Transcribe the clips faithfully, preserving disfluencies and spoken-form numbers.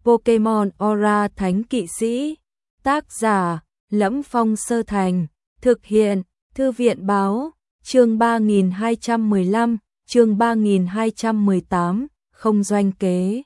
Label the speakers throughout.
Speaker 1: Pokemon Aura Thánh Kỵ Sĩ. Tác giả: Lẫm Phong Sơ Thành. Thực hiện: Thư viện báo. Chương ba nghìn hai trăm mười lăm, chương ba nghìn hai trăm mười tám, không doanh kế.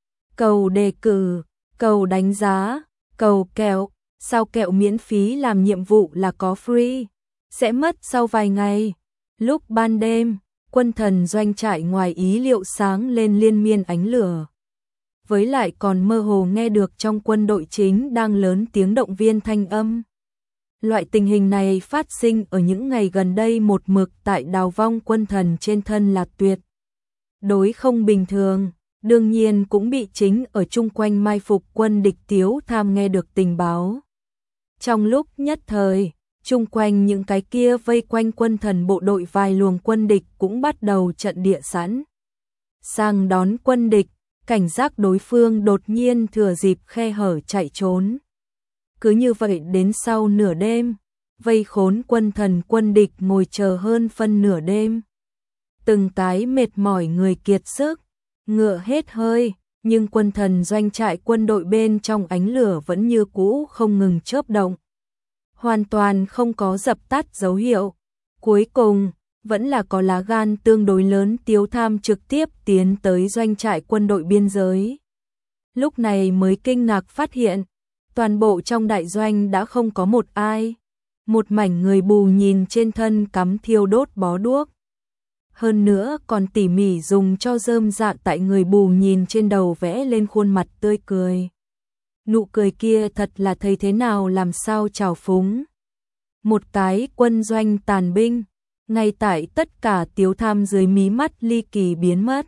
Speaker 1: Cầu đề cử, cầu đánh giá, cầu kẹo, sao kẹo miễn phí làm nhiệm vụ là có free, sẽ mất sau vài ngày. Lúc ban đêm, quân thần doanh trại ngoài ý liệu sáng lên liên miên ánh lửa. Với lại còn mơ hồ nghe được trong quân đội chính đang lớn tiếng động viên thanh âm. Loại tình hình này phát sinh ở những ngày gần đây một mực tại đào vong quân thần trên thân là tuyệt đối không bình thường, đương nhiên cũng bị chính ở chung quanh mai phục quân địch Tiếu Tham nghe được tình báo. Trong lúc nhất thời, chung quanh những cái kia vây quanh quân thần bộ đội vài luồng quân địch cũng bắt đầu trận địa sẵn sang đón quân địch, cảnh giác đối phương đột nhiên thừa dịp khe hở chạy trốn. Cứ như vậy đến sau nửa đêm, vây khốn quân thần quân địch ngồi chờ hơn phân nửa đêm. Từng cái mệt mỏi người kiệt sức, ngựa hết hơi, nhưng quân thần doanh trại quân đội bên trong ánh lửa vẫn như cũ không ngừng chớp động. Hoàn toàn không có dập tắt dấu hiệu. Cuối cùng, vẫn là có lá gan tương đối lớn Tiếu Tham trực tiếp tiến tới doanh trại quân đội biên giới. Lúc này mới kinh ngạc phát hiện, toàn bộ trong đại doanh đã không có một ai. Một mảnh người bù nhìn trên thân cắm thiêu đốt bó đuốc. Hơn nữa còn tỉ mỉ dùng cho rơm rạ tại người bù nhìn trên đầu vẽ lên khuôn mặt tươi cười. Nụ cười kia thật là thấy thế nào làm sao trào phúng. Một cái quân doanh tàn binh, ngay tại tất cả Tiếu Tham dưới mí mắt ly kỳ biến mất.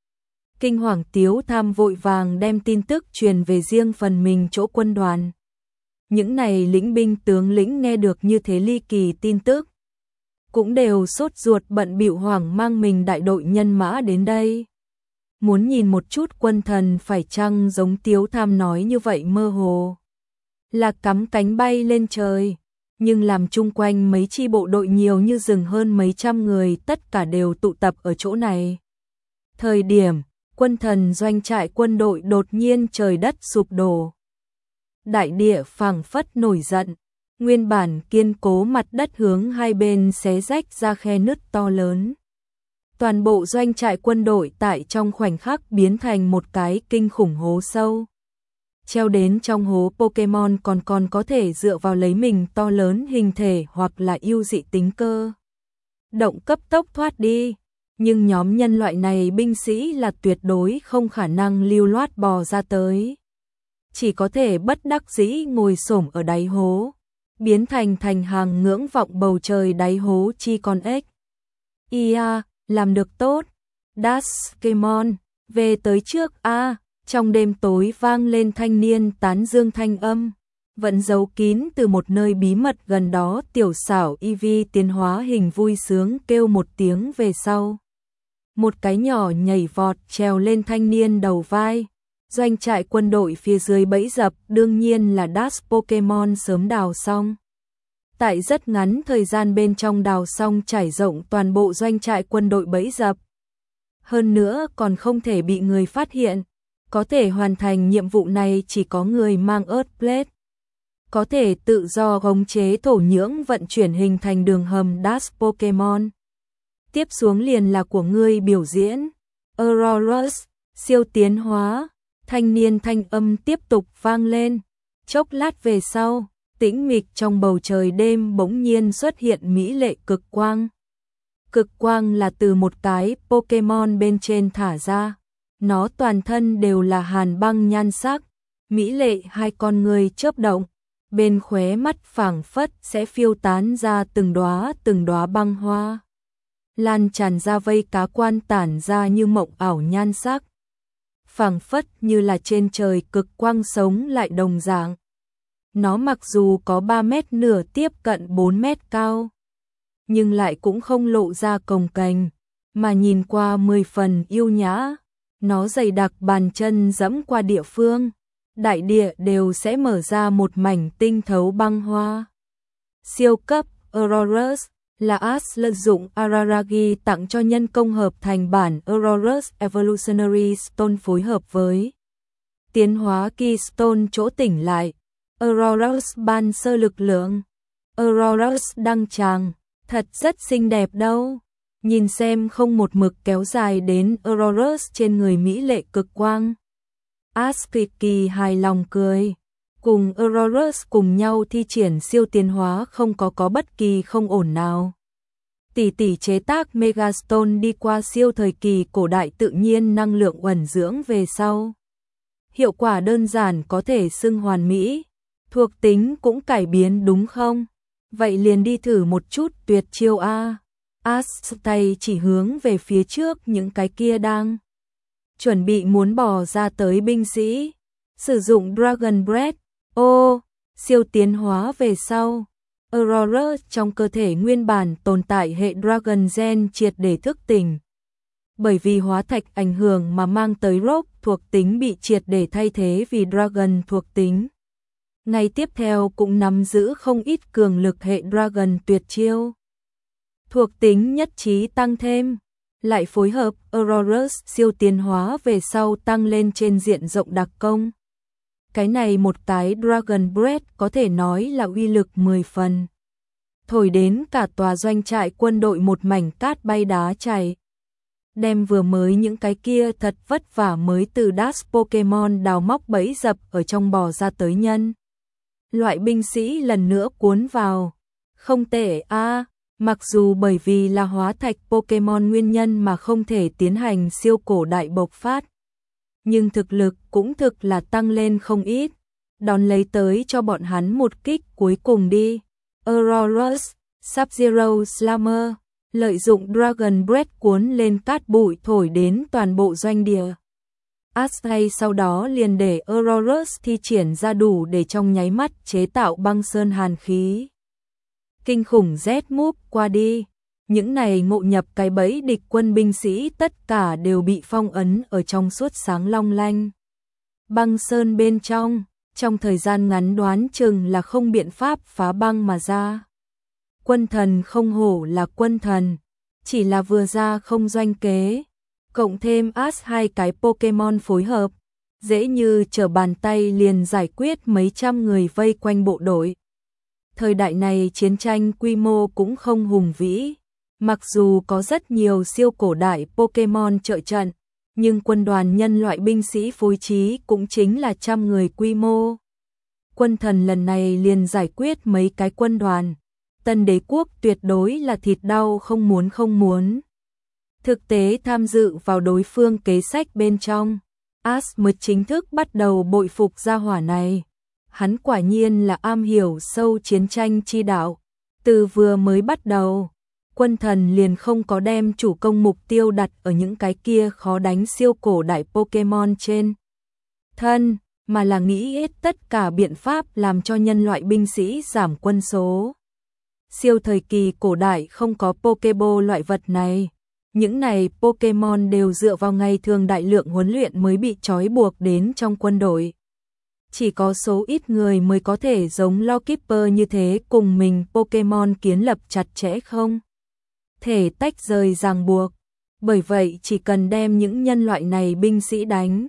Speaker 1: Kinh hoàng Tiếu Tham vội vàng đem tin tức truyền về riêng phần mình chỗ quân đoàn. Những này lĩnh binh tướng lĩnh nghe được như thế ly kỳ tin tức, cũng đều sốt ruột bận bịu hoảng mang mình đại đội nhân mã đến đây. Muốn nhìn một chút quân thần phải chăng giống Tiếu Tham nói như vậy mơ hồ, là cắm cánh bay lên trời, nhưng làm chung quanh mấy chi bộ đội nhiều như rừng hơn mấy trăm người tất cả đều tụ tập ở chỗ này. Thời điểm, quân thần doanh trại quân đội đột nhiên trời đất sụp đổ. Đại địa phảng phất nổi giận, nguyên bản kiên cố mặt đất hướng hai bên xé rách ra khe nứt to lớn. Toàn bộ doanh trại quân đội tại trong khoảnh khắc biến thành một cái kinh khủng hố sâu. Treo đến trong hố Pokemon còn còn có thể dựa vào lấy mình to lớn hình thể hoặc là ưu dị tính cơ động cấp tốc thoát đi, nhưng nhóm nhân loại này binh sĩ là tuyệt đối không khả năng lưu loát bò ra tới. Chỉ có thể bất đắc dĩ ngồi xổm ở đáy hố, biến thành thành hàng ngưỡng vọng bầu trời đáy hố chi con ếch. Ia, làm được tốt. Daskemon, về tới trước a. Trong đêm tối vang lên thanh niên tán dương thanh âm, vẫn giấu kín từ một nơi bí mật gần đó. Tiểu xảo Eevee tiến hóa hình vui sướng kêu một tiếng về sau. Một cái nhỏ nhảy vọt trèo lên thanh niên đầu vai. Doanh trại quân đội phía dưới bẫy dập đương nhiên là Dash Pokemon sớm đào xong. Tại rất ngắn thời gian bên trong đào xong trải rộng toàn bộ doanh trại quân đội bẫy dập. Hơn nữa còn không thể bị người phát hiện. Có thể hoàn thành nhiệm vụ này chỉ có người mang Earthblade. Có thể tự do khống chế thổ nhưỡng vận chuyển hình thành đường hầm Dash Pokemon. Tiếp xuống liền là của ngươi biểu diễn. Aurorus, siêu tiến hóa. Thanh niên thanh âm tiếp tục vang lên. Chốc lát về sau, tĩnh mịch trong bầu trời đêm bỗng nhiên xuất hiện mỹ lệ cực quang. Cực quang là từ một cái Pokemon bên trên thả ra. Nó toàn thân đều là hàn băng nhan sắc, mỹ lệ hai con người chớp động, bên khóe mắt phảng phất sẽ phiêu tán ra từng đóa từng đóa băng hoa. Lan tràn ra vây cá quan tản ra như mộng ảo nhan sắc. Phảng phất như là trên trời cực quang sống lại đồng dạng. Nó mặc dù có ba mét nửa tiếp cận bốn mét cao, nhưng lại cũng không lộ ra cồng kềnh, mà nhìn qua mười phần yêu nhã. Nó dày đặc bàn chân dẫm qua địa phương, đại địa đều sẽ mở ra một mảnh tinh thấu băng hoa. Siêu cấp Aurorus là Ash lợi dụng Araragi tặng cho nhân công hợp thành bản Aurorus Evolutionary Stone phối hợp với Tiến hóa Keystone chỗ tỉnh lại. Aurorus ban sơ lực lượng. Aurorus đăng tràng, thật rất xinh đẹp đâu. Nhìn xem không một mực kéo dài đến Aurorus trên người mỹ lệ cực quang. Ash cực kỳ hài lòng cười. Cùng Aurorus cùng nhau thi triển siêu tiến hóa không có có bất kỳ không ổn nào. Tỷ tỷ chế tác Megastone đi qua siêu thời kỳ cổ đại tự nhiên năng lượng uẩn dưỡng về sau. Hiệu quả đơn giản có thể xưng hoàn mỹ. Thuộc tính cũng cải biến đúng không? Vậy liền đi thử một chút tuyệt chiêu A. Ash tay chỉ hướng về phía trước những cái kia đang chuẩn bị muốn bò ra tới binh sĩ. Sử dụng Dragon Breath. Ô, siêu tiến hóa về sau. Aurora trong cơ thể nguyên bản tồn tại hệ Dragon Gen triệt để thức tỉnh. Bởi vì hóa thạch ảnh hưởng mà mang tới Rock thuộc tính bị triệt để thay thế vì Dragon thuộc tính. Ngày tiếp theo cũng nắm giữ không ít cường lực hệ Dragon tuyệt chiêu. Thuộc tính nhất trí tăng thêm, lại phối hợp Aurorus siêu tiến hóa về sau tăng lên trên diện rộng đặc công. Cái này một cái Dragon Breath có thể nói là uy lực mười phần. Thổi đến cả tòa doanh trại quân đội một mảnh cát bay đá chảy. Đem vừa mới những cái kia thật vất vả mới từ Dash Pokemon đào móc bẫy dập ở trong bò ra tới nhân. Loại binh sĩ lần nữa cuốn vào. Không tệ a, à, mặc dù bởi vì là hóa thạch Pokemon nguyên nhân mà không thể tiến hành siêu cổ đại bộc phát. Nhưng thực lực cũng thực là tăng lên không ít. Đón lấy tới cho bọn hắn một kích cuối cùng đi. Aurorus, Sub-Zero Slammer, lợi dụng Dragon Breath cuốn lên cát bụi thổi đến toàn bộ doanh địa. Ashley sau đó liền để Aurorus thi triển ra đủ để trong nháy mắt chế tạo băng sơn hàn khí. Kinh khủng Z-move qua đi. Những này ngộ nhập cái bẫy địch quân binh sĩ tất cả đều bị phong ấn ở trong suốt sáng long lanh. Băng sơn bên trong, trong thời gian ngắn đoán chừng là không biện pháp phá băng mà ra. Quân thần không hổ là quân thần, chỉ là vừa ra không doanh kế. Cộng thêm Ash hai cái Pokemon phối hợp, dễ như trở bàn tay liền giải quyết mấy trăm người vây quanh bộ đội. Thời đại này chiến tranh quy mô cũng không hùng vĩ. Mặc dù có rất nhiều siêu cổ đại Pokemon trợ trận, nhưng quân đoàn nhân loại binh sĩ phối trí cũng chính là trăm người quy mô. Quân thần lần này liền giải quyết mấy cái quân đoàn. Tân đế quốc tuyệt đối là thịt đau không muốn không muốn. Thực tế tham dự vào đối phương kế sách bên trong. Ash mới chính thức bắt đầu bội phục gia hỏa này. Hắn quả nhiên là am hiểu sâu chiến tranh chi đạo. Từ vừa mới bắt đầu, quân thần liền không có đem chủ công mục tiêu đặt ở những cái kia khó đánh siêu cổ đại Pokemon trên thân, mà là nghĩ hết tất cả biện pháp làm cho nhân loại binh sĩ giảm quân số. Siêu thời kỳ cổ đại không có Pokeball loại vật này. Những này Pokemon đều dựa vào ngày thường đại lượng huấn luyện mới bị trói buộc đến trong quân đội. Chỉ có số ít người mới có thể giống Lawkeeper như thế cùng mình Pokemon kiến lập chặt chẽ không thể tách rời ràng buộc. Bởi vậy chỉ cần đem những nhân loại này binh sĩ đánh,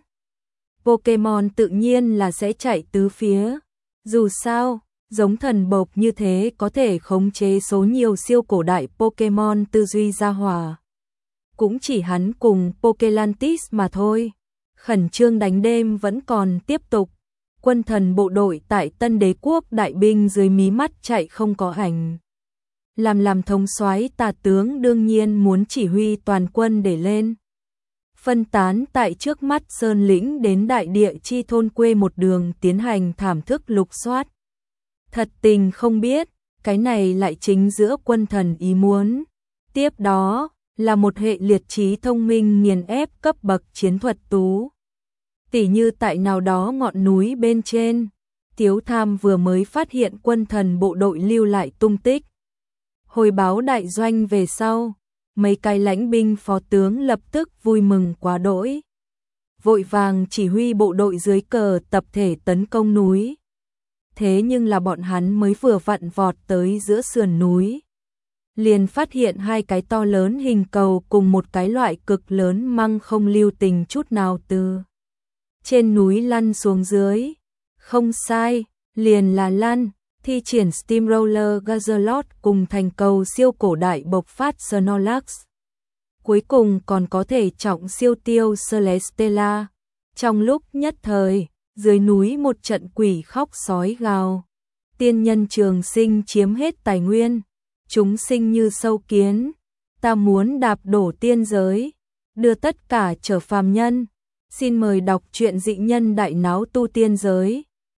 Speaker 1: Pokemon tự nhiên là sẽ chạy tứ phía. Dù sao, giống thần bộc như thế có thể khống chế số nhiều siêu cổ đại Pokemon tư duy ra hỏa. Cũng chỉ hắn cùng Pokelantis mà thôi. Khẩn trương đánh đêm vẫn còn tiếp tục. Quân thần bộ đội tại Tân Đế quốc đại binh dưới mí mắt chạy không có ảnh. Làm làm thống soái tà tướng đương nhiên muốn chỉ huy toàn quân để lên. Phân tán tại trước mắt sơn lĩnh đến đại địa chi thôn quê một đường tiến hành thảm thức lục soát. Thật tình không biết, cái này lại chính giữa quân thần ý muốn. Tiếp đó là một hệ liệt trí thông minh nghiền ép cấp bậc chiến thuật tú. Tỉ như tại nào đó ngọn núi bên trên, Tiếu Tham vừa mới phát hiện quân thần bộ đội lưu lại tung tích. Hồi báo đại doanh về sau, mấy cái lãnh binh phó tướng lập tức vui mừng quá đỗi. Vội vàng chỉ huy bộ đội dưới cờ tập thể tấn công núi. Thế nhưng là bọn hắn mới vừa vặn vọt tới giữa sườn núi. Liền phát hiện hai cái to lớn hình cầu cùng một cái loại cực lớn măng không lưu tình chút nào từ trên núi lăn xuống dưới. Không sai, liền là lăn, thi triển Steamroller Gazalot cùng thành cầu siêu cổ đại bộc phát Snorlax. Cuối cùng còn có thể trọng siêu tiêu Celesteela. Trong lúc nhất thời, dưới núi một trận quỷ khóc sói gào. Tiên nhân trường sinh chiếm hết tài nguyên, chúng sinh như sâu kiến, ta muốn đạp đổ tiên giới, đưa tất cả trở phàm nhân. Xin mời đọc truyện Dị Nhân Đại Náo Tu Tiên Giới.